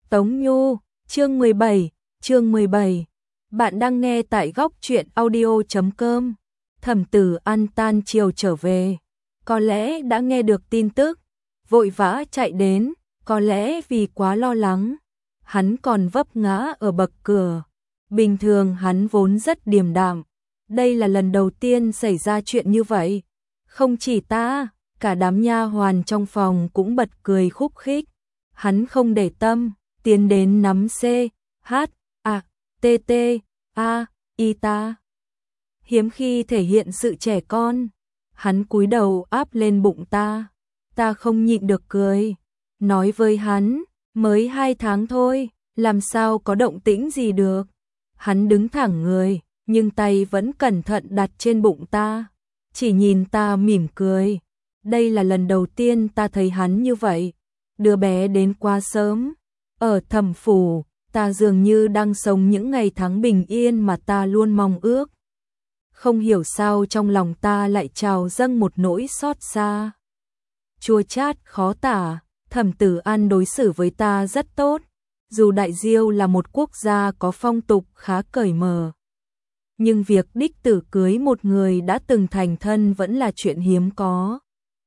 Tống Nhu, chương 17. Bạn đang nghe tại góc truyện audio.com. Thẩm Tử An tan chiều trở về, có lẽ đã nghe được tin tức, vội vã chạy đến, có lẽ vì quá lo lắng, hắn còn vấp ngã ở bậc cửa. Bình thường hắn vốn rất điềm đạm, đây là lần đầu tiên xảy ra chuyện như vậy. Không chỉ ta, cả đám nha hoàn trong phòng cũng bật cười khúc khích. Hắn không để tâm, tiến đến nắm C, H, A, T, T, A, Y ta. Hiếm khi thể hiện sự trẻ con, hắn cúi đầu áp lên bụng ta. Ta không nhịn được cười, nói với hắn, mới 2 tháng thôi, làm sao có động tĩnh gì được. Hắn đứng thẳng người, nhưng tay vẫn cẩn thận đặt trên bụng ta, chỉ nhìn ta mỉm cười. Đây là lần đầu tiên ta thấy hắn như vậy. Đứa bé đến quá sớm. Ở Thẩm phủ, ta dường như đang sống những ngày tháng bình yên mà ta luôn mong ước. Không hiểu sao trong lòng ta lại trào dâng một nỗi xót xa. Chua chát khó tả, Thẩm Tử An đối xử với ta rất tốt. Dù Đại Diêu là một quốc gia có phong tục khá cởi mở, nhưng việc đích tử cưới một người đã từng thành thân vẫn là chuyện hiếm có.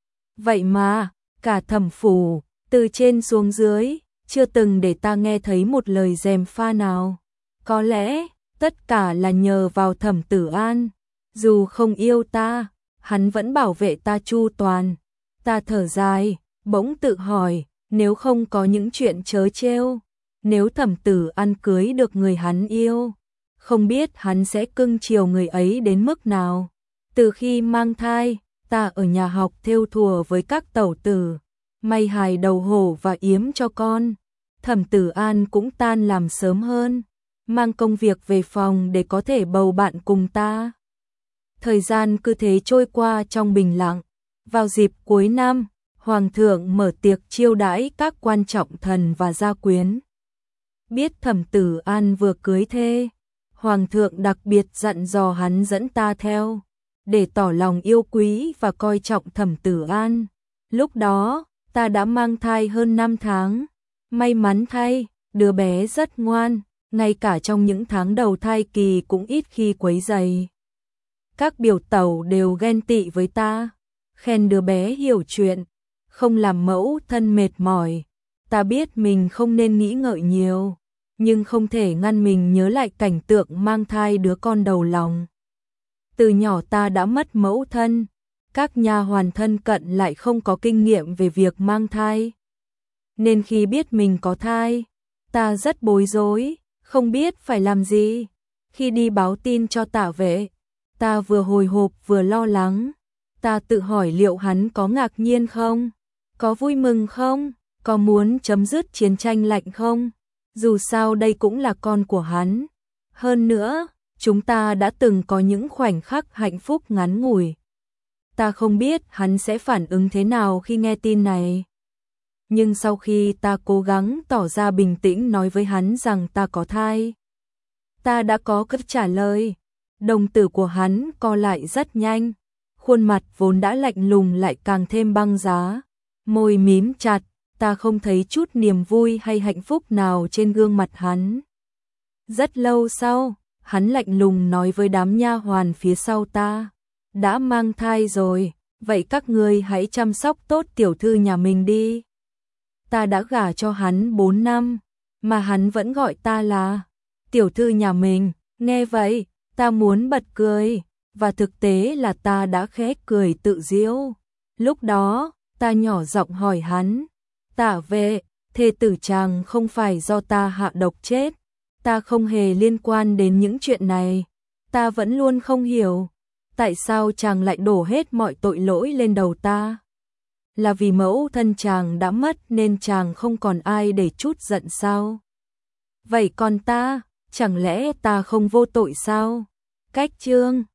Vậy mà, cả Thẩm phủ, từ trên xuống dưới, chưa từng để ta nghe thấy một lời gièm pha nào. Có lẽ, tất cả là nhờ vào Thẩm Tử An. Dù không yêu ta, hắn vẫn bảo vệ ta chu toàn. Ta thở dài, bỗng tự hỏi, nếu không có những chuyện trớ trêu, nếu Thẩm Tử An cưới được người hắn yêu, không biết hắn sẽ cưng chiều người ấy đến mức nào. Từ khi mang thai, ta ở nhà học thêu thùa với các tẩu tử, may hài đầu hổ và yếm cho con. Thẩm Tử An cũng tan làm sớm hơn, mang công việc về phòng để có thể bầu bạn cùng ta. Thời gian cứ thế trôi qua trong bình lặng. Vào dịp cuối năm, Hoàng thượng mở tiệc chiêu đãi các quan trọng thần và gia quyến. Biết Thẩm Tử An vừa cưới thê, Hoàng thượng đặc biệt dặn dò hắn dẫn ta theo, để tỏ lòng yêu quý và coi trọng Thẩm Tử An. Lúc đó, ta đã mang thai hơn 5 tháng. May mắn thay, đứa bé rất ngoan, ngay cả trong những tháng đầu thai kỳ cũng ít khi quấy rầy. Các biểu tẩu đều ghen tị với ta, khen đứa bé hiểu chuyện, không làm mẫu thân mệt mỏi. Ta biết mình không nên nghĩ ngợi nhiều, nhưng không thể ngăn mình nhớ lại cảnh tượng mang thai đứa con đầu lòng. Từ nhỏ ta đã mất mẫu thân, các nha hoàn thân cận lại không có kinh nghiệm về việc mang thai. Nên khi biết mình có thai, ta rất bối rối, không biết phải làm gì. Khi đi báo tin cho Tạ Vệ, ta vừa hồi hộp vừa lo lắng. Ta tự hỏi liệu hắn có ngạc nhiên không? Có vui mừng không? Có muốn chấm dứt chiến tranh lạnh không? Dù sao đây cũng là con của hắn. Hơn nữa, chúng ta đã từng có những khoảnh khắc hạnh phúc ngắn ngủi. Ta không biết hắn sẽ phản ứng thế nào khi nghe tin này. Nhưng sau khi ta cố gắng tỏ ra bình tĩnh nói với hắn rằng ta có thai, ta đã có câu trả lời. Đồng tử của hắn co lại rất nhanh, khuôn mặt vốn đã lạnh lùng lại càng thêm băng giá, môi mím chặt, ta không thấy chút niềm vui hay hạnh phúc nào trên gương mặt hắn. Rất lâu sau, hắn lạnh lùng nói với đám nha hoàn phía sau ta, đã mang thai rồi, vậy các ngươi hãy chăm sóc tốt tiểu thư nhà mình đi. Ta đã gả cho hắn 4 năm, mà hắn vẫn gọi ta là tiểu thư nhà mình. Nghe vậy, ta muốn bật cười, và thực tế là ta đã khẽ cười tự giễu. Lúc đó, ta nhỏ giọng hỏi hắn, Tạ Vệ, thê tử chàng không phải do ta hạ độc chết. Ta không hề liên quan đến những chuyện này. Ta vẫn luôn không hiểu, tại sao chàng lại đổ hết mọi tội lỗi lên đầu ta. Là vì mẫu thân chàng đã mất nên chàng không còn ai để trút giận sao? Vậy còn ta, chẳng lẽ ta không vô tội sao? Cách chương